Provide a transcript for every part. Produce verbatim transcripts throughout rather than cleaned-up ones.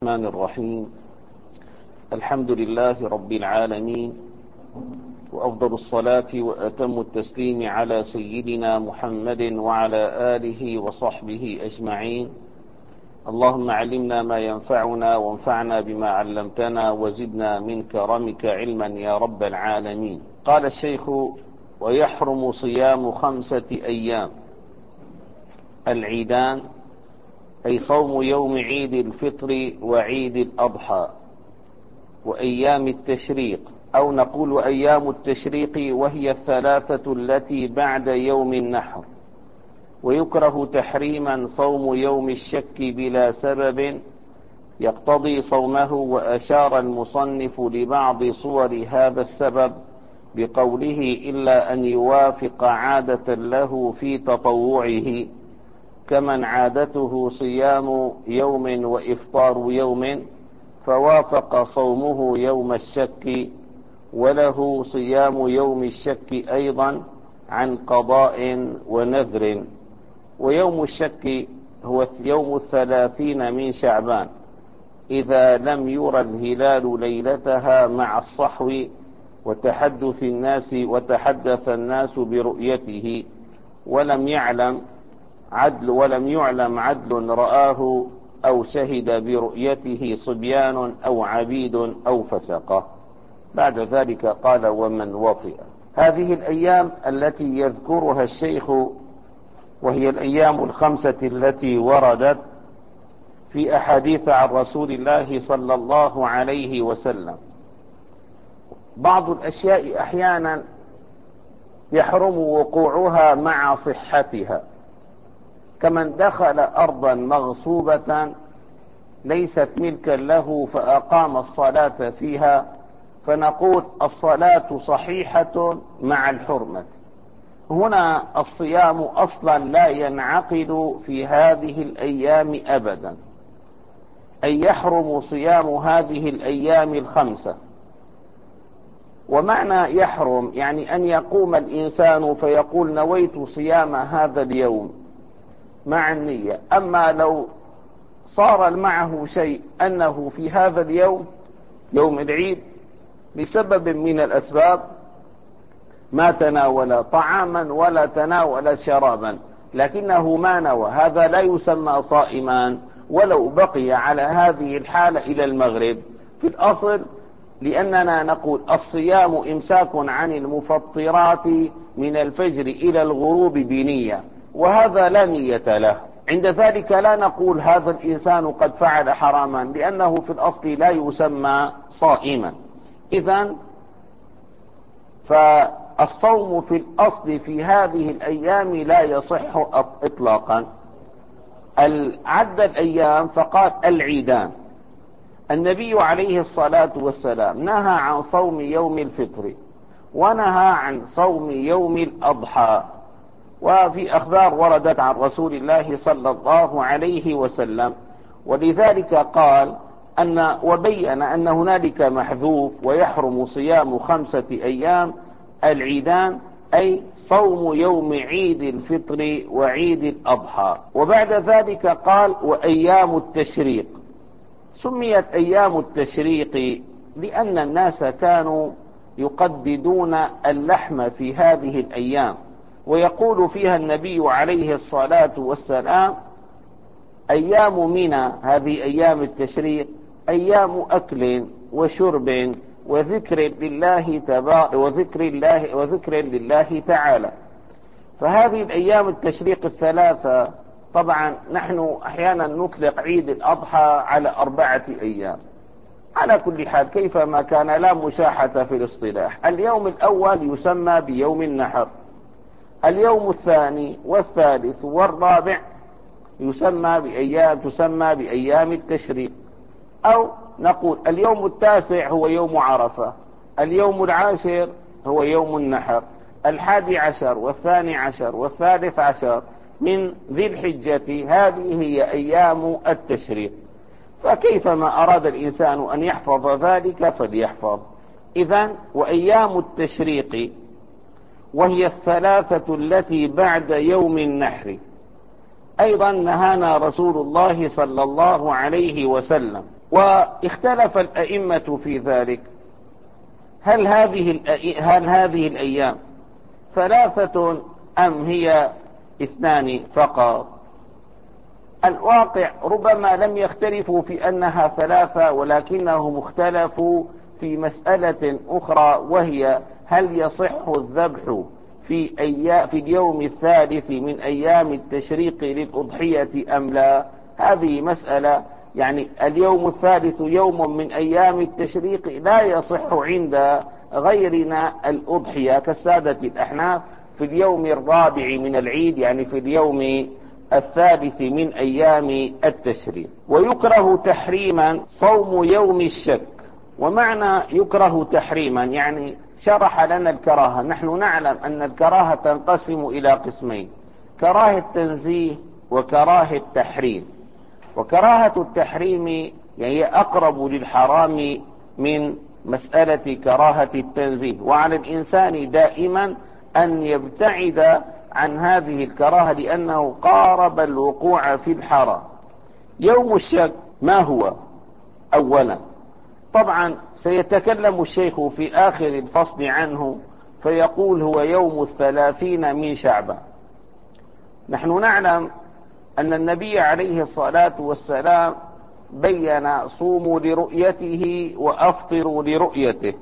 الرحمن الرحيم. الحمد لله رب العالمين، وأفضل الصلاة وأتم التسليم على سيدنا محمد وعلى آله وصحبه أجمعين. اللهم علمنا ما ينفعنا وانفعنا بما علمتنا وزدنا من كرمك علما يا رب العالمين. قال الشيخ: ويحرم صيام خمسة أيام العيدان، أي صوم يوم عيد الفطر وعيد الأضحى وأيام التشريق، أو نقول أيام التشريق وهي الثلاثة التي بعد يوم النحر. ويكره تحريما صوم يوم الشك بلا سبب يقتضي صومه، وأشار المصنف لبعض صور هذا السبب بقوله: إلا أن يوافق عادة له في تطوعه، كمن عادته صيام يوم وإفطار يوم فوافق صومه يوم الشك، وله صيام يوم الشك أيضا عن قضاء ونذر. ويوم الشك هو يوم الثلاثين من شعبان إذا لم يرى الهلال ليلتها مع الصحو وتحدث الناس وتحدث الناس برؤيته، ولم يعلم عدل ولم يعلم عدل رآه أو شهد برؤيته صبيان أو عبيد أو فسقة. بعد ذلك قال: ومن وطئ. هذه الأيام التي يذكرها الشيخ وهي الأيام الخمسة التي وردت في أحاديث عن رسول الله صلى الله عليه وسلم. بعض الأشياء أحيانا يحرم وقوعها مع صحتها، كمن دخل أرضا مغصوبة ليست ملكا له فأقام الصلاة فيها، فنقول الصلاة صحيحة مع الحرمة. هنا الصيام أصلا لا ينعقد في هذه الأيام أبدا، أي يحرم صيام هذه الأيام الخمسة. ومعنى يحرم يعني أن يقوم الإنسان فيقول: نويت صيام هذا اليوم مع النية. أما لو صار معه شيء أنه في هذا اليوم يوم العيد بسبب من الأسباب ما تناول طعاما ولا تناول شرابا لكنه ما نوى، هذا لا يسمى صائما ولو بقي على هذه الحالة إلى المغرب في الأصل، لأننا نقول الصيام إمساك عن المفطرات من الفجر إلى الغروب بنية، وهذا لا نية له. عند ذلك لا نقول هذا الإنسان قد فعل حراما، لأنه في الأصل لا يسمى صائما. إذن فالصوم في الأصل في هذه الأيام لا يصح إطلاقا. عد الأيام فقال: العيدان. النبي عليه الصلاة والسلام نهى عن صوم يوم الفطر ونهى عن صوم يوم الأضحى، وفي أخبار وردت عن رسول الله صلى الله عليه وسلم، ولذلك قال أن وبين أن هنالك محذوف: ويحرم صيام خمسة أيام العيدان، أي صوم يوم عيد الفطر وعيد الأضحى. وبعد ذلك قال: وأيام التشريق. سميت أيام التشريق لأن الناس كانوا يقددون اللحم في هذه الأيام، ويقول فيها النبي عليه الصلاة والسلام: أيام منى، هذه أيام التشريق، أيام أكل وشرب وذكر لله تبارك وذكر الله وذكر لله تعالى. فهذه الأيام التشريق الثلاثة، طبعا نحن أحيانا نطلق عيد الأضحى على أربعة أيام. على كل حال كيفما كان لا مشاحة في الاصطلاح. اليوم الأول يسمى بيوم النحر، اليوم الثاني والثالث والرابع يسمى بأيام تسمى بأيام التشريق، أو نقول اليوم التاسع هو يوم عرفة، اليوم العاشر هو يوم النحر، الحادي عشر والثاني عشر والثالث عشر من ذي الحجة، هذه هي أيام التشريق. فكيفما أراد الإنسان أن يحفظ ذلك فليحفظ. إذن وأيام التشريق وهي الثلاثة التي بعد يوم النحر أيضا نهانا رسول الله صلى الله عليه وسلم واختلف الأئمة في ذلك، هل هذه هل هذه الأيام ثلاثة أم هي اثنان فقط؟ الواقع ربما لم يختلفوا في أنها ثلاثة، ولكنهم اختلفوا في مسألة أخرى، وهي هل يصح الذبح في أيام في اليوم الثالث من أيام التشريق للأضحية أم لا؟ هذه مسألة، يعني اليوم الثالث يوم من أيام التشريق لا يصح عند غيرنا الأضحية كالسادة الأحناف في اليوم الرابع من العيد، يعني في اليوم الثالث من أيام التشريق. ويكره تحريما صوم يوم الشك. ومعنى يكره تحريما يعني شرح لنا الكراهة. نحن نعلم أن الكراهة تنقسم إلى قسمين: كراهة تنزيه وكراهة تحريم. وكراهة التحريم يعني هي أقرب للحرام من مسألة كراهة التنزيه، وعلى الإنسان دائما أن يبتعد عن هذه الكراهة لأنه قارب الوقوع في الحرام. يوم الشك ما هو؟ أولا طبعا سيتكلم الشيخ في آخر الفصل عنه فيقول هو يوم الثلاثين من شعبان. نحن نعلم أن النبي عليه الصلاة والسلام بين صوموا لرؤيته وأفطروا لرؤيته،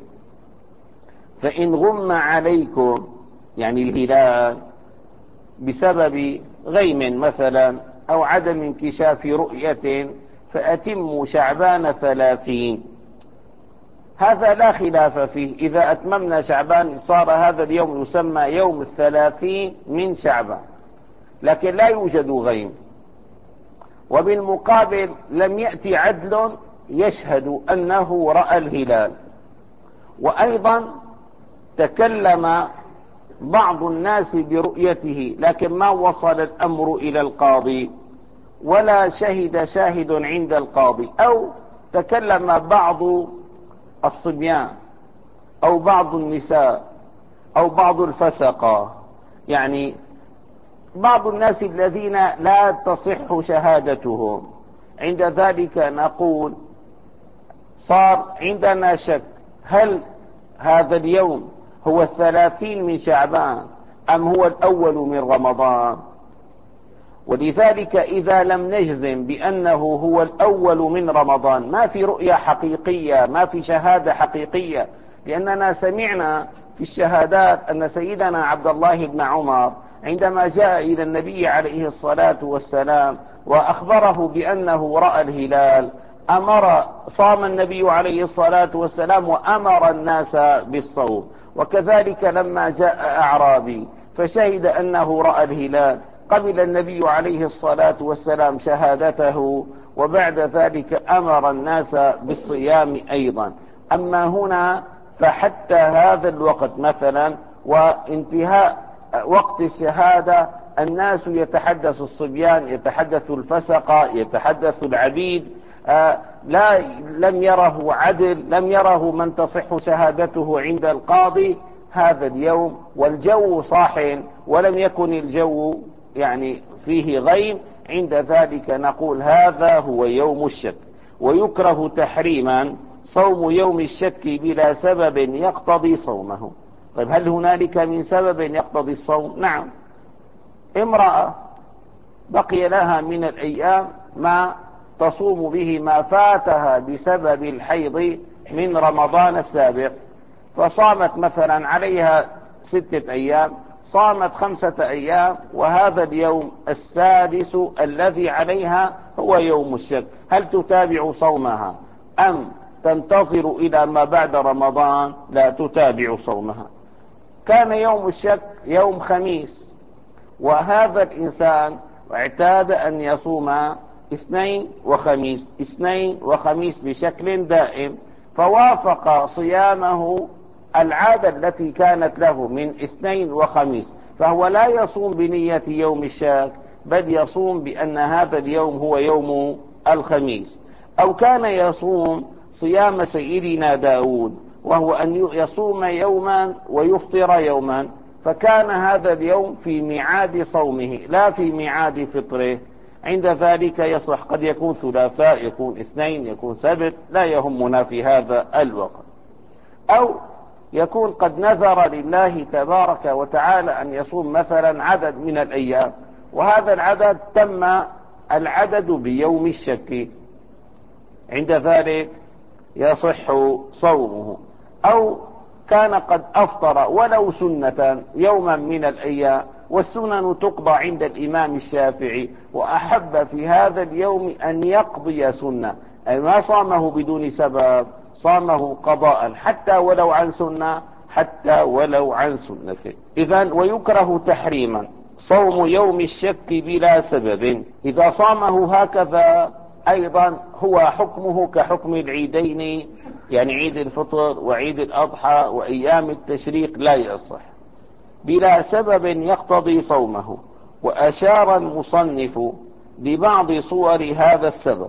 فإن غم عليكم يعني الهلال بسبب غيم مثلا أو عدم انكشاف رؤية فأتموا شعبان ثلاثين. هذا لا خلاف فيه، إذا أتممنا شعبان صار هذا اليوم يسمى يوم الثلاثين من شعبان، لكن لا يوجد غيم. وبالمقابل لم يأتي عدل يشهد أنه رأى الهلال. وأيضا تكلم بعض الناس برؤيته لكن ما وصل الأمر إلى القاضي ولا شهد شاهد عند القاضي، أو تكلم بعض الصبيان أو بعض النساء أو بعض الفسقة، يعني بعض الناس الذين لا تصح شهادتهم. عند ذلك نقول صار عندنا شك هل هذا اليوم هو الثلاثين من شعبان أم هو الأول من رمضان. ولذلك إذا لم نجزم بأنه هو الأول من رمضان ما في رؤية حقيقية، ما في شهادة حقيقية، لأننا سمعنا في الشهادات أن سيدنا عبد الله بن عمر عندما جاء إلى النبي عليه الصلاة والسلام وأخبره بأنه رأى الهلال أمر صام النبي عليه الصلاة والسلام وأمر الناس بالصوم. وكذلك لما جاء أعرابي فشهد أنه رأى الهلال قبل النبي عليه الصلاة والسلام شهادته، وبعد ذلك أمر الناس بالصيام أيضا. أما هنا فحتى هذا الوقت مثلا وانتهاء وقت الشهادة الناس يتحدث الصبيان، يتحدث الفسقة، يتحدث العبيد، آه لا لم يره عدل، لم يره من تصح شهادته عند القاضي هذا اليوم، والجو صاح ولم يكن الجو يعني فيه غيم. عند ذلك نقول هذا هو يوم الشك. ويكره تحريما صوم يوم الشك بلا سبب يقتضي صومه. طيب هل هنالك من سبب يقتضي الصوم؟ نعم. امرأة بقي لها من الأيام ما تصوم به ما فاتها بسبب الحيض من رمضان السابق، فصامت مثلا عليها ستة أيام، صامت خمسة أيام، وهذا اليوم السادس الذي عليها هو يوم الشك. هل تتابع صومها أم تنتظر إلى ما بعد رمضان؟ لا تتابع صومها. كان يوم الشك يوم خميس، وهذا الإنسان اعتاد أن يصوم اثنين وخميس اثنين وخميس بشكل دائم، فوافق صيامه العادة التي كانت له من اثنين وخميس، فهو لا يصوم بنية يوم الشك بل يصوم بأن هذا اليوم هو يوم الخميس. أو كان يصوم صيام سيدنا داود وهو أن يصوم يوما ويفطر يوما، فكان هذا اليوم في ميعاد صومه لا في ميعاد فطره، عند ذلك يصح، قد يكون ثلاثاء، يكون اثنين، يكون سبت، لا يهمنا في هذا الوقت. أو يكون قد نذر لله تبارك وتعالى أن يصوم مثلا عدد من الأيام، وهذا العدد تم العدد بيوم الشك، عند ذلك يصح صومه. أو كان قد أفطر ولو سنة يوما من الأيام، والسنن تقضى عند الإمام الشافعي، وأحب في هذا اليوم أن يقضي سنة، أي ما صامه بدون سبب، صامه قضاء حتى ولو عن سنة، حتى ولو عن سنة. إذن ويكره تحريما صوم يوم الشك بلا سبب، إذا صامه هكذا أيضا هو حكمه كحكم العيدين، يعني عيد الفطر وعيد الأضحى وأيام التشريق، لا يصح بلا سبب يقتضي صومه. وأشار المصنف لبعض صور هذا السبب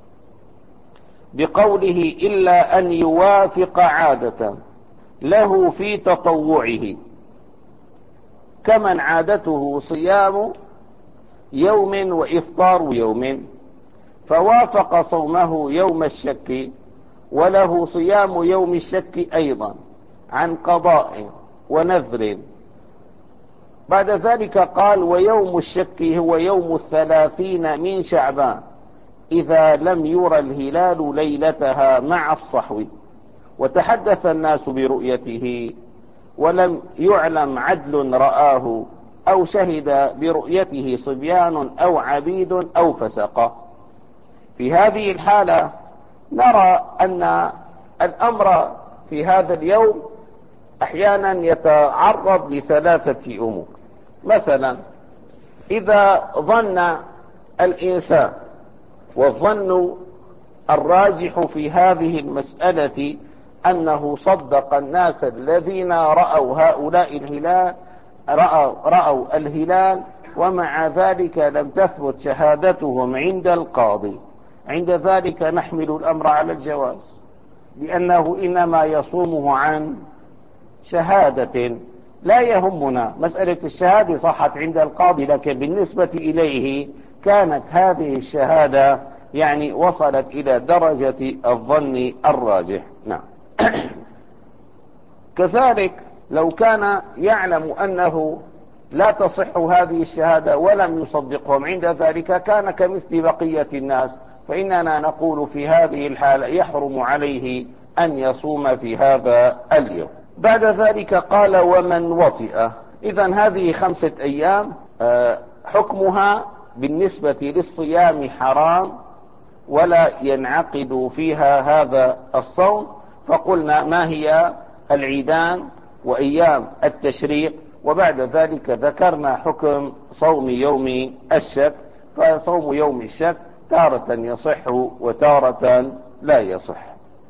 بقوله: إلا أن يوافق عادة له في تطوعه، كمن عادته صيام يوم وإفطار يوم، فوافق صومه يوم الشك وله صيام يوم الشك أيضا عن قضاء ونذر. بعد ذلك قال: ويوم الشك هو يوم الثلاثين من شعبان إذا لم يرى الهلال ليلتها مع الصحو، وتحدث الناس برؤيته ولم يعلم عدل رآه، أو شهد برؤيته صبيان أو عبيد أو فسقة. في هذه الحالة نرى أن الأمر في هذا اليوم أحيانا يتعرض لثلاثة أمور. مثلا إذا ظن الإنسان، والظن الراجح في هذه المسألة أنه صدق الناس الذين رأوا هؤلاء الهلال رأوا, رأوا الهلال، ومع ذلك لم تثبت شهادتهم عند القاضي، عند ذلك نحمل الأمر على الجواز، لأنه إنما يصومه عن شهادة. لا يهمنا مسألة الشهادة صحت عند القاضي، لكن بالنسبة إليه كانت هذه الشهادة يعني وصلت إلى درجة الظن الراجح. نعم. كذلك لو كان يعلم أنه لا تصح هذه الشهادة ولم يصدقهم، عند ذلك كان كمثل بقية الناس، فإننا نقول في هذه الحالة يحرم عليه أن يصوم في هذا اليوم. بعد ذلك قال: ومن وطئ. إذن هذه خمسة أيام حكمها بالنسبة للصيام حرام، ولا ينعقد فيها هذا الصوم. فقلنا ما هي العيدان وأيام التشريق، وبعد ذلك ذكرنا حكم صوم يوم الشك. فصوم يوم الشك تارة يصح وتارة لا يصح.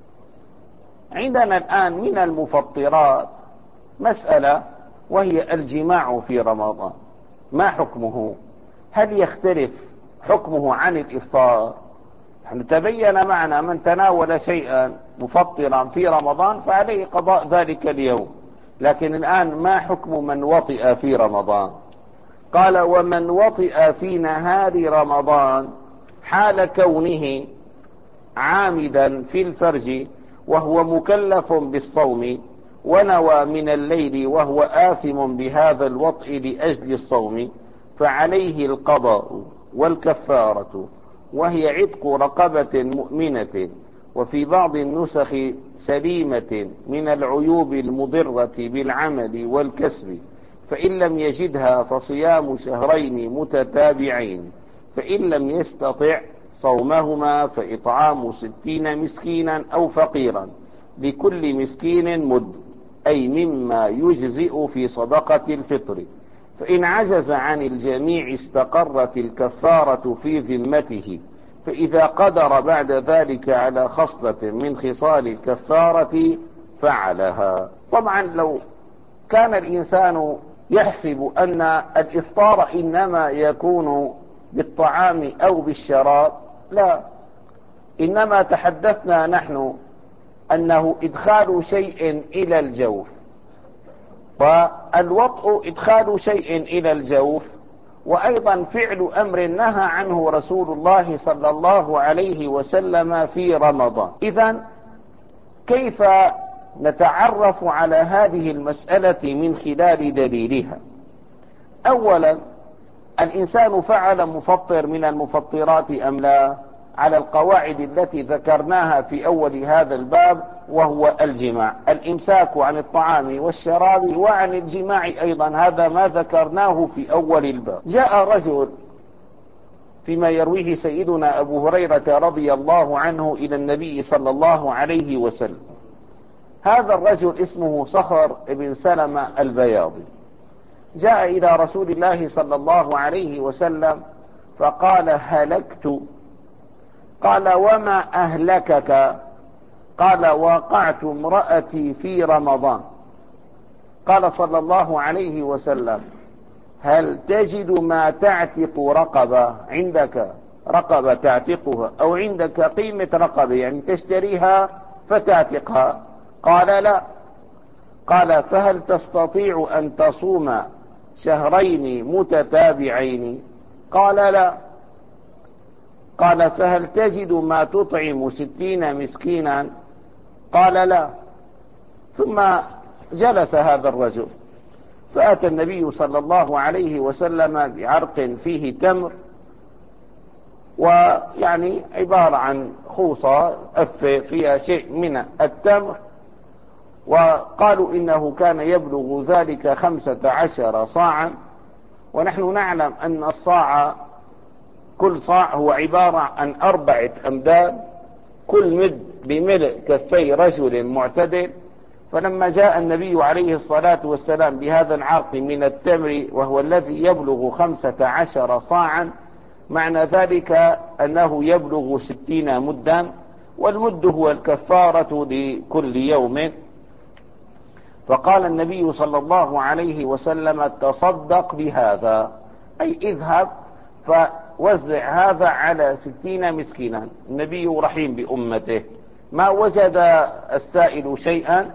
عندنا الآن من المفطرات مسألة، وهي الجماع في رمضان. ما حكمه؟ هل يختلف حكمه عن الإفطار؟ نحن تبين معنا من تناول شيئا مفطرا في رمضان فعليه قضاء ذلك اليوم، لكن الآن ما حكم من وطئ في رمضان؟ قال: ومن وطئ في نهار رمضان حال كونه عامدا في الفرج وهو مكلف بالصوم، ونوى من الليل وهو آثم بهذا الوطء لأجل الصوم، فعليه القضاء والكفارة، وهي عتق رقبة مؤمنة، وفي بعض النسخ سليمة من العيوب المضرة بالعمل والكسب، فإن لم يجدها فصيام شهرين متتابعين، فإن لم يستطع صومهما فإطعام ستين مسكينا أو فقيرا، لكل مسكين مد، أي مما يجزئ في صدقة الفطر. فإن عجز عن الجميع استقرت الكفارة في ذمته، فإذا قدر بعد ذلك على خصلة من خصال الكفارة فعلها. طبعا لو كان الإنسان يحسب أن الإفطار إنما يكون بالطعام أو بالشراب، لا، إنما تحدثنا نحن أنه إدخال شيء إلى الجوف، والوطء إدخال شيء إلى الجوف، وأيضا فعل أمر نهى عنه رسول الله صلى الله عليه وسلم في رمضان. إذن كيف نتعرف على هذه المسألة من خلال دليلها؟ أولا، الإنسان فعل مفطر من المفطرات أم لا؟ على القواعد التي ذكرناها في أول هذا الباب، وهو الجماع، الإمساك عن الطعام والشراب وعن الجماع أيضا، هذا ما ذكرناه في أول الباب. جاء رجل فيما يرويه سيدنا أبو هريرة رضي الله عنه إلى النبي صلى الله عليه وسلم. هذا الرجل اسمه صخر بن سلمة البياضي، جاء إلى رسول الله صلى الله عليه وسلم فقال: هلكت. قال: وما أهلكك؟ قال: وقعت امرأتي في رمضان. قال صلى الله عليه وسلم: هل تجد ما تعتق رقبة؟ عندك رقبة تعتقها، أو عندك قيمة رقبة يعني تشتريها فتعتقها؟ قال: لا. قال: فهل تستطيع أن تصوم شهرين متتابعين؟ قال: لا. قال: فهل تجد ما تطعم ستين مسكينا؟ قال: لا. ثم جلس هذا الرجل، فأتى النبي صلى الله عليه وسلم بعرق فيه تمر، ويعني عبارة عن خوصة أفة فيها شيء من التمر، وقالوا إنه كان يبلغ ذلك خمسة عشر صاعا. ونحن نعلم أن الصاع، كل صاع هو عبارة عن أربعة أمداد، كل مد بملء كفي رجل معتدل. فلما جاء النبي عليه الصلاة والسلام بهذا العرق من التمر وهو الذي يبلغ خمسة عشر صاعا، معنى ذلك أنه يبلغ ستين مدا، والمد هو الكفارة لكل يوم. فقال النبي صلى الله عليه وسلم: تصدق بهذا، أي اذهب فوزع هذا على ستين مسكينا. النبي رحيم بأمته، ما وجد السائل شيئا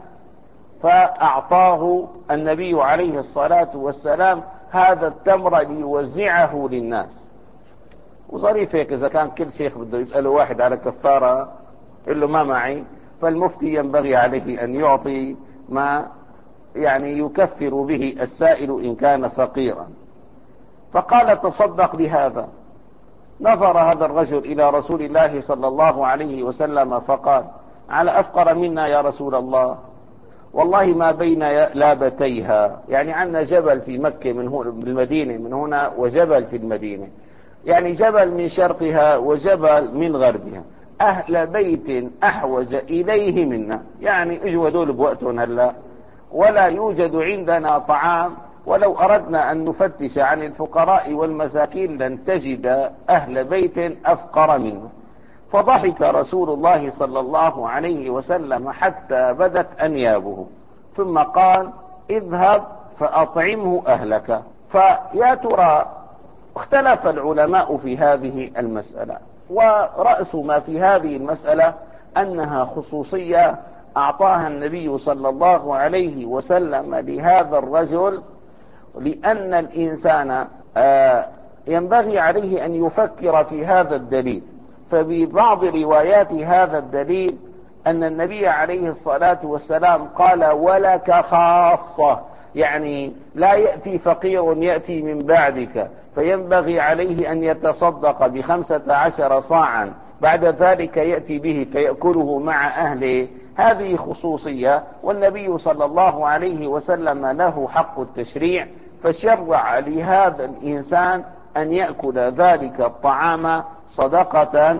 فأعطاه النبي عليه الصلاة والسلام هذا التمر ليوزعه للناس. وظريف هيك، إذا كان كل شيخ بده يسأله واحد على كفارة يقول له ما معي، فالمفتي ينبغي عليه أن يعطي ما يعني يكفر به السائل إن كان فقيرا. فقال: تصدق بهذا. نظر هذا الرجل إلى رسول الله صلى الله عليه وسلم فقال: على أفقر منا يا رسول الله؟ والله ما بين لابتيها، يعني عندنا جبل في مكة من هنا بالمدينة من هنا، وجبل في المدينة، يعني جبل من شرقها وجبل من غربها، أهل بيت أحوج إليه منا، يعني اجوا دول بوقتهم هلا، ولا يوجد عندنا طعام، ولو أردنا أن نفتش عن الفقراء والمساكين لن تجد أهل بيت أفقر منه. فضحك رسول الله صلى الله عليه وسلم حتى بدت أنيابه، ثم قال: اذهب فأطعمه أهلك. فيا ترى اختلف العلماء في هذه المسألة، ورأس ما في هذه المسألة أنها خصوصية أعطاها النبي صلى الله عليه وسلم لهذا الرجل، لأن الإنسان ينبغي عليه أن يفكر في هذا الدليل. فببعض روايات هذا الدليل أن النبي عليه الصلاة والسلام قال: ولك خاصة، يعني لا يأتي فقير يأتي من بعدك فينبغي عليه أن يتصدق بخمسة عشر صاعا، بعد ذلك يأتي به فيأكله مع أهله. هذه خصوصية، والنبي صلى الله عليه وسلم له حق التشريع، فشرع لهذا الإنسان أن يأكل ذلك الطعام صدقة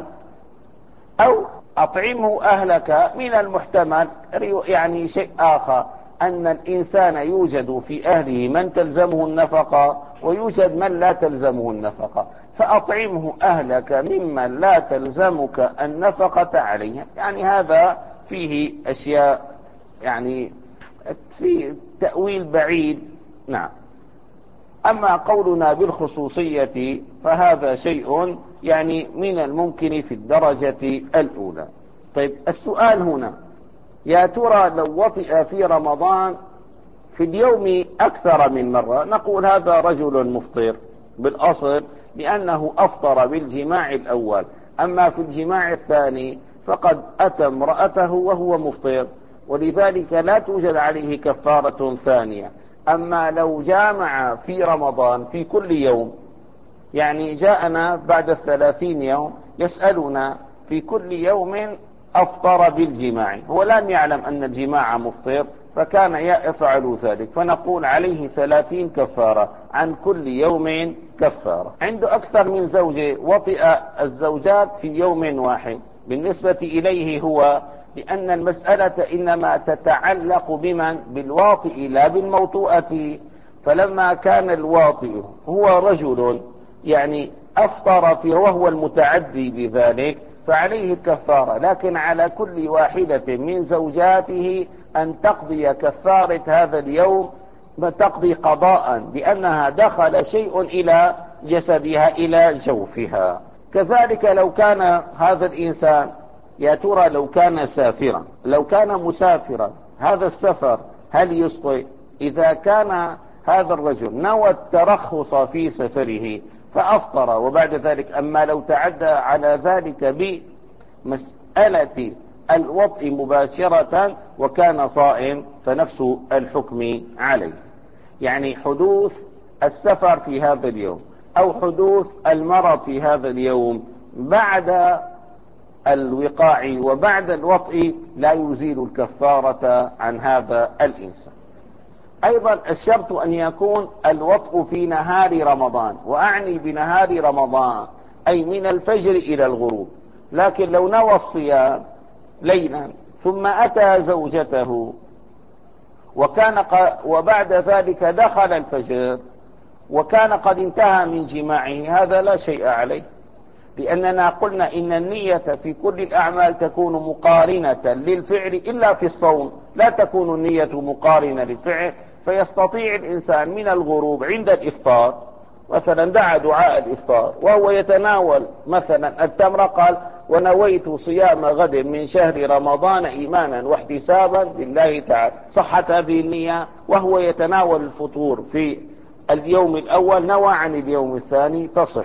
أو أطعمه أهلك. من المحتمل يعني شيء آخر، أن الإنسان يوجد في أهله من تلزمه النفقة ويوجد من لا تلزمه النفقة، فأطعمه أهلك ممن لا تلزمك النفقة عليه. يعني هذا فيه أشياء يعني في تأويل بعيد. نعم. أما قولنا بالخصوصية فهذا شيء يعني من الممكن في الدرجة الأولى. طيب، السؤال هنا: يا ترى لو وطئ في رمضان في اليوم أكثر من مرة، نقول هذا رجل مفطر بالأصل لأنه أفطر بالجماع الأول، أما في الجماع الثاني فقد أتى امرأته وهو مفطر، ولذلك لا توجد عليه كفارة ثانية. أما لو جامع في رمضان في كل يوم، يعني جاءنا بعد الثلاثين يوم يسألنا في كل يوم أفطر بالجماع، هو لم يعلم أن الجماع مفطر فكان يفعل ذلك، فنقول عليه ثلاثين كفارة عن كل يوم كفارة. عنده أكثر من زوجة وطئ الزوجات في يوم واحد، بالنسبة إليه هو لأن المسألة إنما تتعلق بمن؟ بالواطئ لا بالموطوءة. فلما كان الواطئ هو رجل يعني أفطر فيه وهو المتعدي بذلك فعليه الكفارة، لكن على كل واحدة من زوجاته أن تقضي كفارة هذا اليوم، تقضي قضاء لأنها دخل شيء إلى جسدها إلى جوفها. كذلك لو كان هذا الإنسان، يا ترى لو كان سافرا، لو كان مسافرا هذا السفر هل يسقط؟ إذا كان هذا الرجل نوى الترخص في سفره فأفطر وبعد ذلك، أما لو تعدى على ذلك بمسألة الوطء مباشرة وكان صائم فنفس الحكم عليه. يعني حدوث السفر في هذا اليوم أو حدوث المرض في هذا اليوم بعد الوقاع وبعد الوطء لا يزيل الكفارة عن هذا الإنسان. أيضا الشرط أن يكون الوطء في نهار رمضان، وأعني بنهار رمضان أي من الفجر إلى الغروب، لكن لو نوى الصيام ليلا ثم أتى زوجته وكان ق... وبعد ذلك دخل الفجر وكان قد انتهى من جماعه، هذا لا شيء عليه، لأننا قلنا إن النية في كل الأعمال تكون مقارنة للفعل إلا في الصوم لا تكون النية مقارنة للفعل. فيستطيع الإنسان من الغروب عند الإفطار مثلا دعا دعاء الإفطار وهو يتناول مثلا التمر، قال ونويت صيام غد من شهر رمضان إيمانا واحتسابا لله تعالى، صحت هذه النية وهو يتناول الفطور في اليوم الأول، نوى عن اليوم الثاني تصح.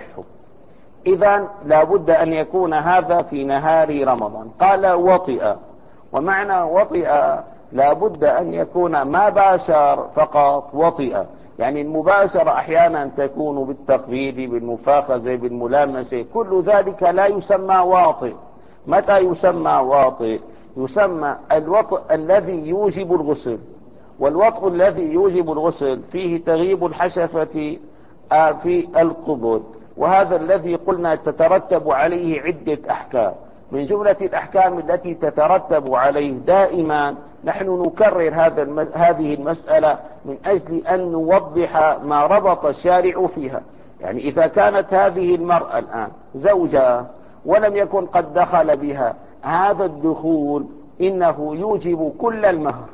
إذن لا بد أن يكون هذا في نهار رمضان. قال وطئ، ومعنى وطئ لا بد أن يكون ما باشر فقط وطئ، يعني المباشرة أحيانا تكون بالتقبيل بالمفاخذة بالملامسة، كل ذلك لا يسمى واطئ. متى يسمى واطئ؟ يسمى الوطئ الذي يوجب الغسل، والوطئ الذي يوجب الغسل فيه تغيب الحشفة في القبل، وهذا الذي قلنا تترتب عليه عدة أحكام. من جملة الأحكام التي تترتب عليه دائما نحن نكرر هذا الم... هذه المسألة من أجل أن نوضح ما ربط الشارع فيها. يعني إذا كانت هذه المرأة الآن زوجة ولم يكن قد دخل بها، هذا الدخول إنه يوجب كل المهر.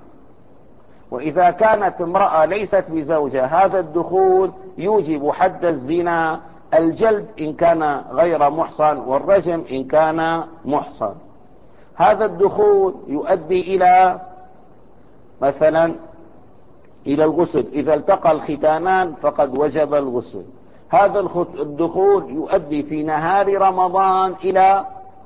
وإذا كانت امرأة ليست بزوجة هذا الدخول يوجب حد الزنا، الجلد إن كان غير محصن والرجم إن كان محصن. هذا الدخول يؤدي إلى مثلا إلى الغسل، إذا التقى الختانان فقد وجب الغسل. هذا الدخول يؤدي في نهار رمضان إلى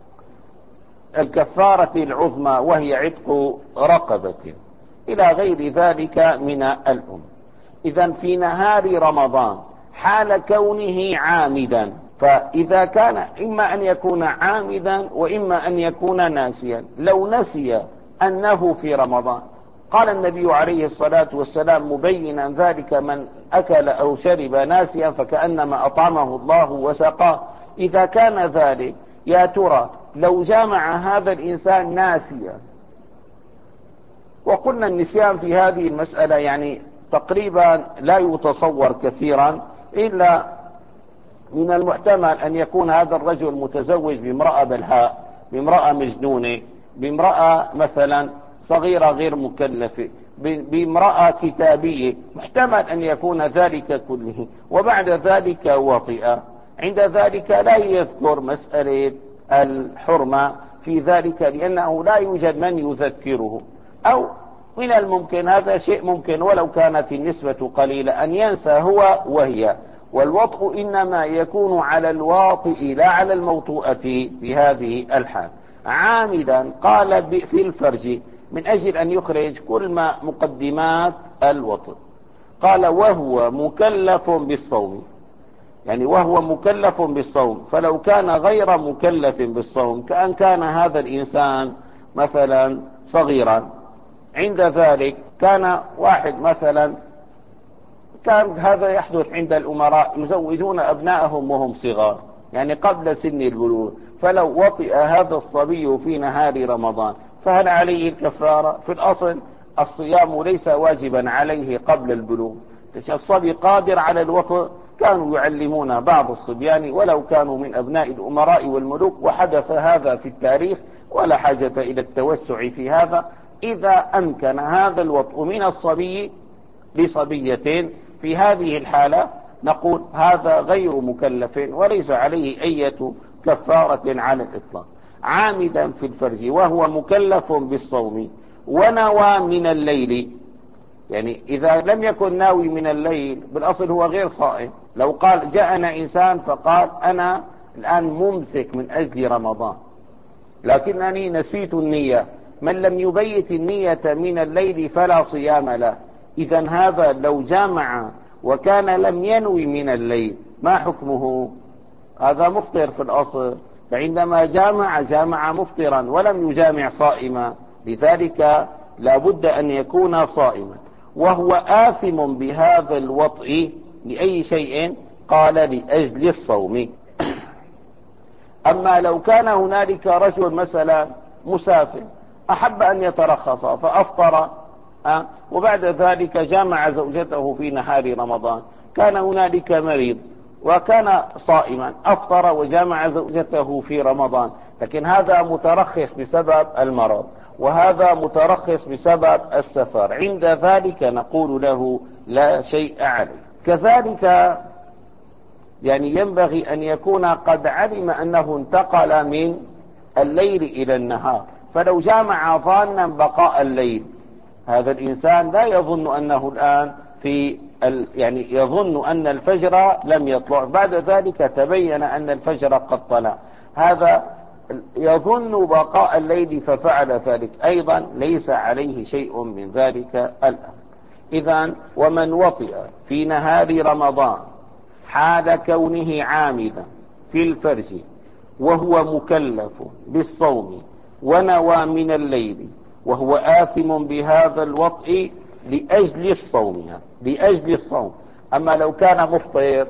الكفارة العظمى وهي عتق رقبة إلى غير ذلك من الأم. إذن في نهار رمضان حال كونه عامدا، فإذا كان إما أن يكون عامدا وإما أن يكون ناسيا. لو نسي أنه في رمضان قال النبي عليه الصلاة والسلام مبينا ذلك من أكل أو شرب ناسيا فكأنما أطعمه الله وسقاه. إذا كان ذلك يا ترى لو جامع هذا الإنسان ناسيا، وقلنا النسيان في هذه المسألة يعني تقريبا لا يتصور كثيرا، إلا من المحتمل أن يكون هذا الرجل متزوج بامرأة بلهاء، بامرأة مجنونة، بامرأة مثلا صغيرة غير مكلفة، بامرأة كتابية، محتمل أن يكون ذلك كله، وبعد ذلك وطئ. عند ذلك لا يذكر مسألة الحرمة في ذلك لأنه لا يوجد من يذكره، أو من الممكن، هذا شيء ممكن ولو كانت النسبة قليلة، أن ينسى هو وهي. والوطء إنما يكون على الواطئ لا على الموطوءة في هذه الحال. عامدا قال في الفرج من أجل أن يخرج كل ما مقدمات الوطء. قال وهو مكلف بالصوم، يعني وهو مكلف بالصوم، فلو كان غير مكلف بالصوم كأن كان هذا الإنسان مثلا صغيرا، عند ذلك كان واحد مثلا، كان هذا يحدث عند الأمراء يزوجون أبنائهم وهم صغار، يعني قبل سن البلوغ، فلو وطئ هذا الصبي في نهار رمضان فهل عليه الكفارة؟ في الأصل الصيام ليس واجبا عليه قبل البلوغ، الصبي قادر على الوطء. كانوا يعلمون بعض الصبيان ولو كانوا من أبناء الأمراء والملوك، وحدث هذا في التاريخ ولا حاجة إلى التوسع في هذا. إذا أمكن هذا الوطء من الصبي بصبية في هذه الحالة نقول هذا غير مكلف وليس عليه أي كفارة على الإطلاق. عامدا في الفرج وهو مكلف بالصوم ونوى من الليل، يعني إذا لم يكن ناوي من الليل بالأصل هو غير صائم. لو قال جاءنا إنسان فقال أنا الآن ممسك من أجل رمضان لكنني نسيت النية، من لم يبيت النية من الليل فلا صيام له. إذا هذا لو جامع وكان لم ينوي من الليل ما حكمه؟ هذا مفطر في الأصل، فعندما جامع جامع مفطرا ولم يجامع صائما، لذلك لا بد أن يكون صائما. وهو آثم بهذا الوطء لأي شيء؟ قال لأجل الصوم. أما لو كان هنالك رجل مثلا مسافر أحب أن يترخص فأفطر أه؟ وبعد ذلك جامع زوجته في نهار رمضان، كان هنالك مريض وكان صائما أفطر وجامع زوجته في رمضان، لكن هذا مترخص بسبب المرض وهذا مترخص بسبب السفر، عند ذلك نقول له لا شيء عليه. كذلك يعني ينبغي أن يكون قد علم أنه انتقل من الليل إلى النهار، فلو جامع ظانا بقاء الليل هذا الإنسان لا يظن أنه الآن في ال... يعني يظن أن الفجر لم يطلع، بعد ذلك تبين أن الفجر قد طلع، هذا يظن بقاء الليل ففعل ذلك، أيضا ليس عليه شيء من ذلك الأمر. إذن ومن وطئ في نهار رمضان حال كونه عامدا في الفرج وهو مكلف بالصوم ونوى من الليل وهو آثم بهذا الوطء لأجل الصوم، لأجل الصوم. أما لو كان مفطر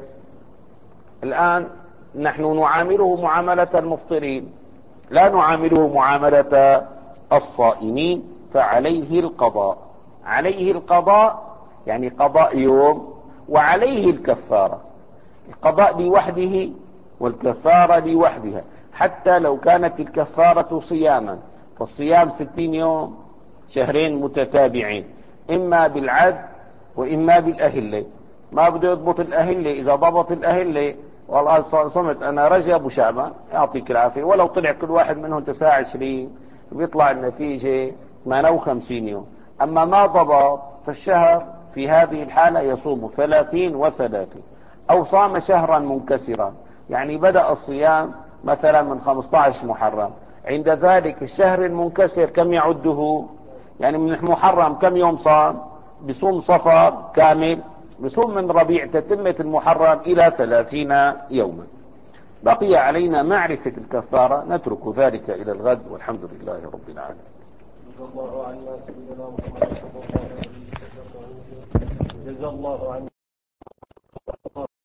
الآن نحن نعامله معاملة المفطرين لا نعامله معاملة الصائمين، فعليه القضاء، عليه القضاء يعني قضاء يوم وعليه الكفارة، القضاء لوحده والكفارة لوحدها، حتى لو كانت الكفارة صياما، فالصيام ستين يوم شهرين متتابعين إما بالعد وإما بالأهلة، ما بده يضبط الأهلة، إذا ضبط الأهلة والله صمت أنا رجب وشعبان يعطيك العافية، ولو طلع كل واحد منهم تسعة وعشرين بيطلع النتيجة ثمانية وخمسين يوم. أما ما ضبط فالشهر في هذه الحالة يصوم ثلاثين وثلاثين، أو صام شهرا منكسرا، يعني بدأ الصيام مثلا من خمسة عشر محرم، عند ذلك الشهر المنكسر كم يعده؟ يعني من محرم كم يوم صام؟ بصوم صفر كامل، بصوم من ربيع تتمة المحرم إلى ثلاثين يوما. بقي علينا معرفة الكفارة، نترك ذلك إلى الغد، والحمد لله رب العالمين. جزا الله عنا سيدنا محمد صلى الله عليه وسلم. جزا الله عنا